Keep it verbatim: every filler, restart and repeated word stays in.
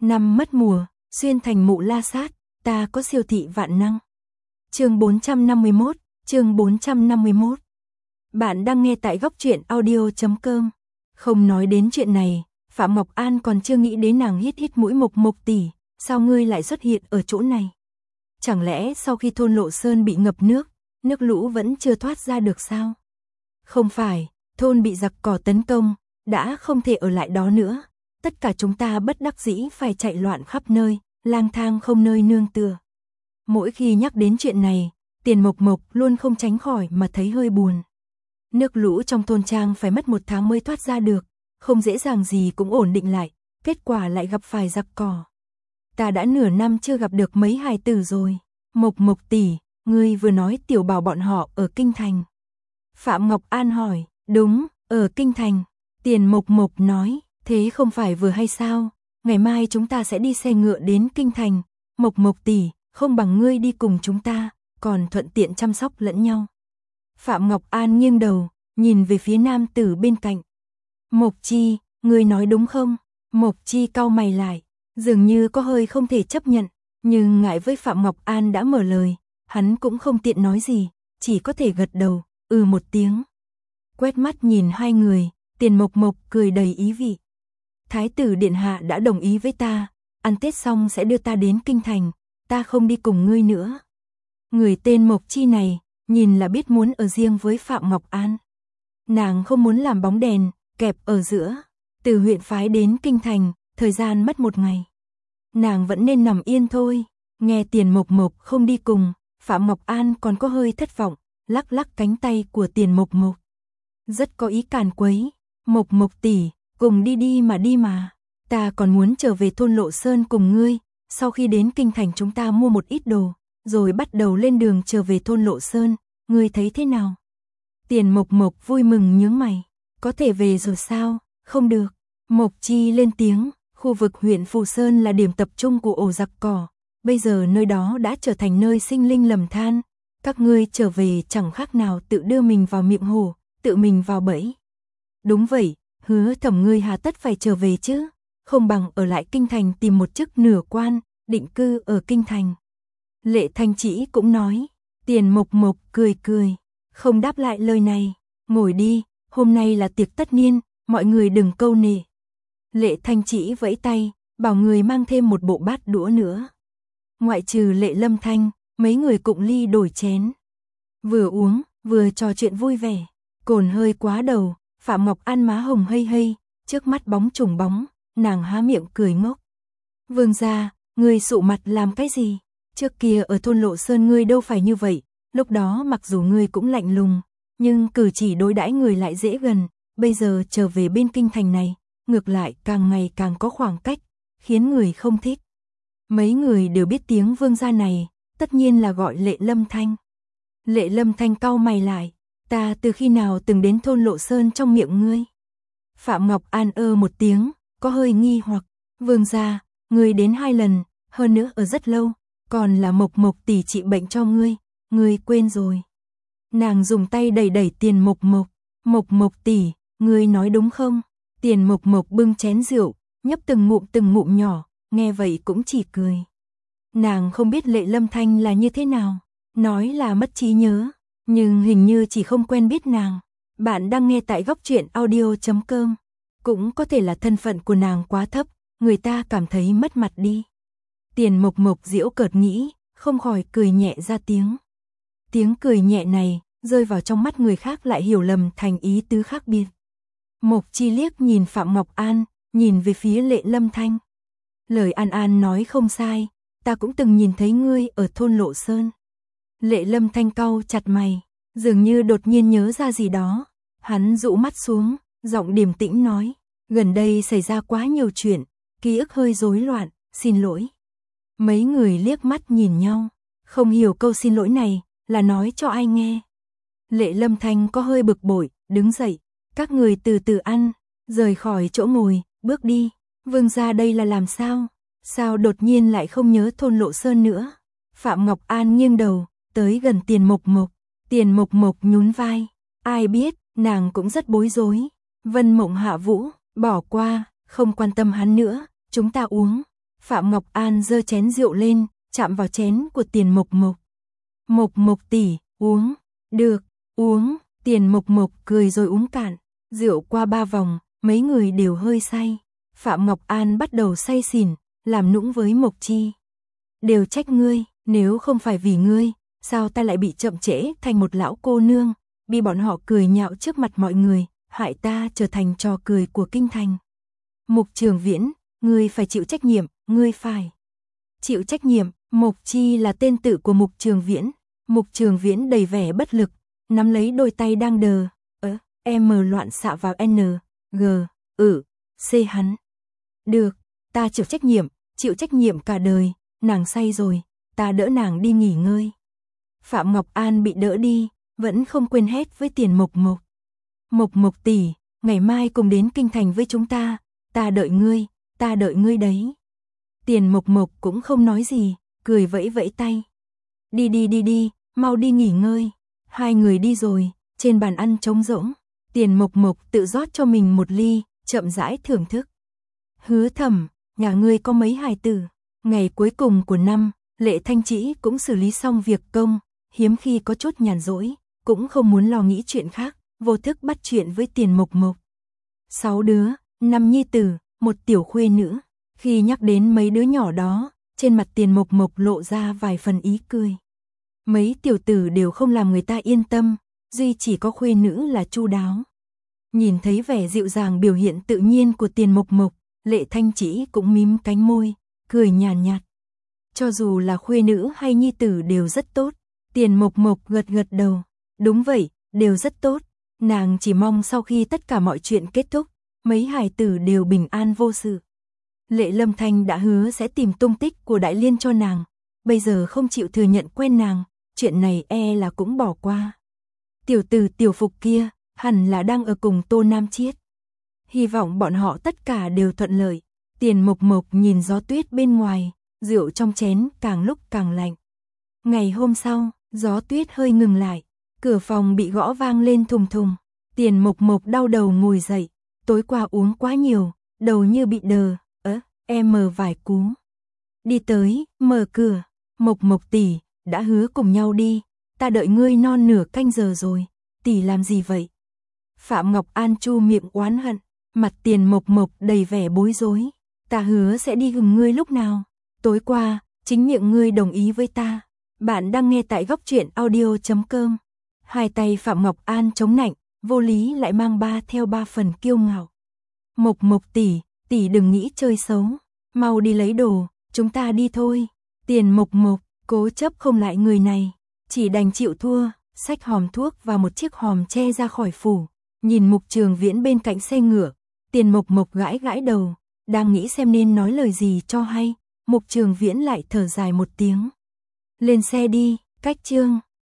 Năm mất mùa, xuyên thành mụ la sát, ta có siêu thị vạn năng. Chương bốn trăm năm mươi mốt, chương bốn trăm năm mươi mốt. Bạn đang nghe tại góc truyện audio chấm com. Không nói đến chuyện này, Phạm Ngọc An còn chưa nghĩ đến nàng hít hít mũi Mộc Mộc tỷ, sao ngươi lại xuất hiện ở chỗ này? Chẳng lẽ sau khi thôn Lộ Sơn bị ngập nước, nước lũ vẫn chưa thoát ra được sao? Không phải, thôn bị giặc cỏ tấn công, đã không thể ở lại đó nữa. Tất cả chúng ta bất đắc dĩ phải chạy loạn khắp nơi, lang thang không nơi nương tựa. Mỗi khi nhắc đến chuyện này, Tiền Mộc Mộc luôn không tránh khỏi mà thấy hơi buồn. Nước lũ trong thôn trang phải mất một tháng mới thoát ra được, không dễ dàng gì cũng ổn định lại, kết quả lại gặp phải giặc cỏ. Ta đã nửa năm chưa gặp được mấy hài tử rồi. Mộc Mộc tỷ, ngươi vừa nói tiểu bảo bọn họ ở Kinh Thành. Phạm Ngọc An hỏi, đúng, ở Kinh Thành. Tiền Mộc Mộc nói, thế không phải vừa hay sao, ngày mai chúng ta sẽ đi xe ngựa đến Kinh Thành. Mộc Mộc tỷ, không bằng ngươi đi cùng chúng ta, còn thuận tiện chăm sóc lẫn nhau. Phạm Ngọc An nghiêng đầu, nhìn về phía nam tử bên cạnh. Mộc Chi, ngươi nói đúng không? Mộc Chi cau mày lại, dường như có hơi không thể chấp nhận, nhưng ngại với Phạm Ngọc An đã mở lời, hắn cũng không tiện nói gì, chỉ có thể gật đầu, ừ một tiếng. Quét mắt nhìn hai người, Tiền Mộc Mộc cười đầy ý vị. Thái tử điện hạ đã đồng ý với ta, ăn Tết xong sẽ đưa ta đến Kinh Thành, ta không đi cùng ngươi nữa. Người tên Mộc Chi này, nhìn là biết muốn ở riêng với Phạm Ngọc An. Nàng không muốn làm bóng đèn, kẹp ở giữa, từ huyện phái đến Kinh Thành, thời gian mất một ngày. Nàng vẫn nên nằm yên thôi, nghe Tiền Mộc Mộc không đi cùng, Phạm Ngọc An còn có hơi thất vọng, lắc lắc cánh tay của Tiền Mộc Mộc. Rất có ý càn quấy, Mộc Mộc tỷ, cùng đi đi mà đi mà, ta còn muốn trở về thôn Lộ Sơn cùng ngươi, sau khi đến Kinh Thành chúng ta mua một ít đồ, rồi bắt đầu lên đường trở về thôn Lộ Sơn, ngươi thấy thế nào? Tiền Mộc Mộc vui mừng nhướng mày, có thể về rồi sao? Không được. Mộc Chi lên tiếng, khu vực huyện Phù Sơn là điểm tập trung của ổ giặc cỏ, bây giờ nơi đó đã trở thành nơi sinh linh lầm than, các ngươi trở về chẳng khác nào tự đưa mình vào miệng hổ, tự mình vào bẫy. Đúng vậy, Hứa Thẩm ngươi hà tất phải trở về chứ, không bằng ở lại Kinh Thành tìm một chức nửa quan, định cư ở Kinh Thành. Lệ Thanh Chỉ cũng nói. Tiền Mộc Mộc cười cười, không đáp lại lời này, ngồi đi, hôm nay là tiệc tất niên, mọi người đừng câu nệ. Lệ Thanh Chỉ vẫy tay, bảo người mang thêm một bộ bát đũa nữa. Ngoại trừ Lệ Lâm Thanh, mấy người cụng ly đổi chén. Vừa uống, vừa trò chuyện vui vẻ, cồn hơi quá đầu, Phạm Ngọc An má hồng hây hây, trước mắt bóng trùng bóng, nàng há miệng cười ngốc. Vương gia, ngươi sụ mặt làm cái gì? Trước kia ở thôn Lộ Sơn ngươi đâu phải như vậy, lúc đó mặc dù ngươi cũng lạnh lùng, nhưng cử chỉ đối đãi người lại dễ gần, bây giờ trở về bên Kinh Thành này, ngược lại càng ngày càng có khoảng cách, khiến người không thích. Mấy người đều biết tiếng vương gia này, tất nhiên là gọi Lệ Lâm Thanh. Lệ Lâm Thanh cau mày lại, ta từ khi nào từng đến thôn Lộ Sơn trong miệng ngươi? Phạm Ngọc An ơ một tiếng, có hơi nghi hoặc, vương gia, ngươi đến hai lần, hơn nữa ở rất lâu. Còn là Mộc Mộc tỷ trị bệnh cho ngươi, ngươi quên rồi. Nàng dùng tay đẩy đẩy Tiền Mộc Mộc, Mộc Mộc tỷ, ngươi nói đúng không? Tiền Mộc Mộc bưng chén rượu, nhấp từng ngụm từng ngụm nhỏ, nghe vậy cũng chỉ cười. Nàng không biết Lệ Lâm Thanh là như thế nào, nói là mất trí nhớ, nhưng hình như chỉ không quen biết nàng. Bạn đang nghe tại góc truyện audio chấm com, cũng có thể là thân phận của nàng quá thấp, người ta cảm thấy mất mặt đi. Tiền Mộc Mộc giễu cợt nghĩ, không khỏi cười nhẹ ra tiếng. Tiếng cười nhẹ này, rơi vào trong mắt người khác lại hiểu lầm thành ý tứ khác biệt. Mộc Chi liếc nhìn Phạm Ngọc An, nhìn về phía Lệ Lâm Thanh. Lời An An nói không sai, ta cũng từng nhìn thấy ngươi ở thôn Lộ Sơn. Lệ Lâm Thanh cau chặt mày, dường như đột nhiên nhớ ra gì đó. Hắn dụ mắt xuống, giọng điềm tĩnh nói, gần đây xảy ra quá nhiều chuyện, ký ức hơi rối loạn, xin lỗi. Mấy người liếc mắt nhìn nhau, không hiểu câu xin lỗi này là nói cho ai nghe. Lệ Lâm Thanh có hơi bực bội, đứng dậy, các người từ từ ăn, rời khỏi chỗ ngồi, bước đi. Vương gia đây là làm sao? Sao đột nhiên lại không nhớ thôn Lộ Sơn nữa? Phạm Ngọc An nghiêng đầu, tới gần Tiền Mộc Mộc. Tiền Mộc Mộc nhún vai, ai biết, nàng cũng rất bối rối. Vân Mộng Hạ Vũ, bỏ qua, không quan tâm hắn nữa, chúng ta uống. Phạm Ngọc An giơ chén rượu lên, chạm vào chén của Tiền Mộc Mộc. Mộc Mộc tỷ, uống. Được, uống. Tiền Mộc Mộc cười rồi uống cạn. Rượu qua ba vòng, mấy người đều hơi say. Phạm Ngọc An bắt đầu say xỉn, làm nũng với Mộc Chi. Đều trách ngươi, nếu không phải vì ngươi, sao ta lại bị chậm trễ thành một lão cô nương, bị bọn họ cười nhạo trước mặt mọi người, hại ta trở thành trò cười của kinh thành. Mục Trường Viễn, ngươi phải chịu trách nhiệm, ngươi phải chịu trách nhiệm. Mộc Chi là tên tự của Mục Trường Viễn. Mục Trường Viễn đầy vẻ bất lực, nắm lấy đôi tay đang đờ, ớ, em loạn xạ vào N, G, ừ, C hắn. Được, ta chịu trách nhiệm, chịu trách nhiệm cả đời, nàng say rồi, ta đỡ nàng đi nghỉ ngơi. Phạm Ngọc An bị đỡ đi, vẫn không quên hét với Tiền Mộc Mộc. Mộc Mộc tỷ, ngày mai cùng đến kinh thành với chúng ta, ta đợi ngươi, ta đợi ngươi đấy. Tiền Mộc Mộc cũng không nói gì, cười vẫy vẫy tay. Đi đi đi đi, mau đi nghỉ ngơi. Hai người đi rồi, trên bàn ăn trống rỗng, Tiền Mộc Mộc tự rót cho mình một ly, chậm rãi thưởng thức. Hứa Thẩm, nhà ngươi có mấy hài tử? Ngày cuối cùng của năm, Lệ Thanh Trĩ cũng xử lý xong việc công, hiếm khi có chút nhàn rỗi, cũng không muốn lo nghĩ chuyện khác, vô thức bắt chuyện với Tiền Mộc Mộc. Sáu đứa, năm nhi tử, một tiểu khuê nữ. Khi nhắc đến mấy đứa nhỏ đó, trên mặt Tiền Mộc Mộc lộ ra vài phần ý cười. Mấy tiểu tử đều không làm người ta yên tâm, duy chỉ có khuê nữ là chu đáo. Nhìn thấy vẻ dịu dàng biểu hiện tự nhiên của Tiền Mộc Mộc, Lệ Thanh Trĩ cũng mím cánh môi, cười nhàn nhạt. Cho dù là khuê nữ hay nhi tử đều rất tốt. Tiền Mộc Mộc gật gật đầu. Đúng vậy, đều rất tốt. Nàng chỉ mong sau khi tất cả mọi chuyện kết thúc, mấy hài tử đều bình an vô sự. Lệ Lâm Thanh đã hứa sẽ tìm tung tích của Đại Liên cho nàng, bây giờ không chịu thừa nhận quen nàng, chuyện này e là cũng bỏ qua. Tiểu tử Tiểu Phục kia, hẳn là đang ở cùng Tô Nam Chiết. Hy vọng bọn họ tất cả đều thuận lợi. Tiền Mộc Mộc nhìn gió tuyết bên ngoài, rượu trong chén càng lúc càng lạnh. Ngày hôm sau, gió tuyết hơi ngừng lại, cửa phòng bị gõ vang lên thùng thùng. Tiền Mộc Mộc đau đầu ngồi dậy, tối qua uống quá nhiều, đầu như bị đờ, ớ, em mờ vài cú. Đi tới, mở cửa, Mộc Mộc tỷ, đã hứa cùng nhau đi, ta đợi ngươi non nửa canh giờ rồi, tỷ làm gì vậy? Phạm Ngọc An chu miệng oán hận, mặt Tiền Mộc Mộc đầy vẻ bối rối. Ta hứa sẽ đi cùng ngươi lúc nào? Tối qua, chính miệng ngươi đồng ý với ta. Bạn đang nghe tại góc truyện audio chấm com. Hai tay Phạm Ngọc An chống nạnh, vô lý lại mang ba theo ba phần kiêu ngạo. Mộc Mộc tỷ, tỷ đừng nghĩ chơi xấu, mau đi lấy đồ, chúng ta đi thôi. Tiền Mộc Mộc cố chấp không lại người này, chỉ đành chịu thua, xách hòm thuốc và một chiếc hòm tre ra khỏi phủ. Nhìn Mục Trường Viễn bên cạnh xe ngựa, Tiền Mộc Mộc gãi gãi đầu, đang nghĩ xem nên nói lời gì cho hay. Mục Trường Viễn lại thở dài một tiếng. Lên xe đi, cách chương.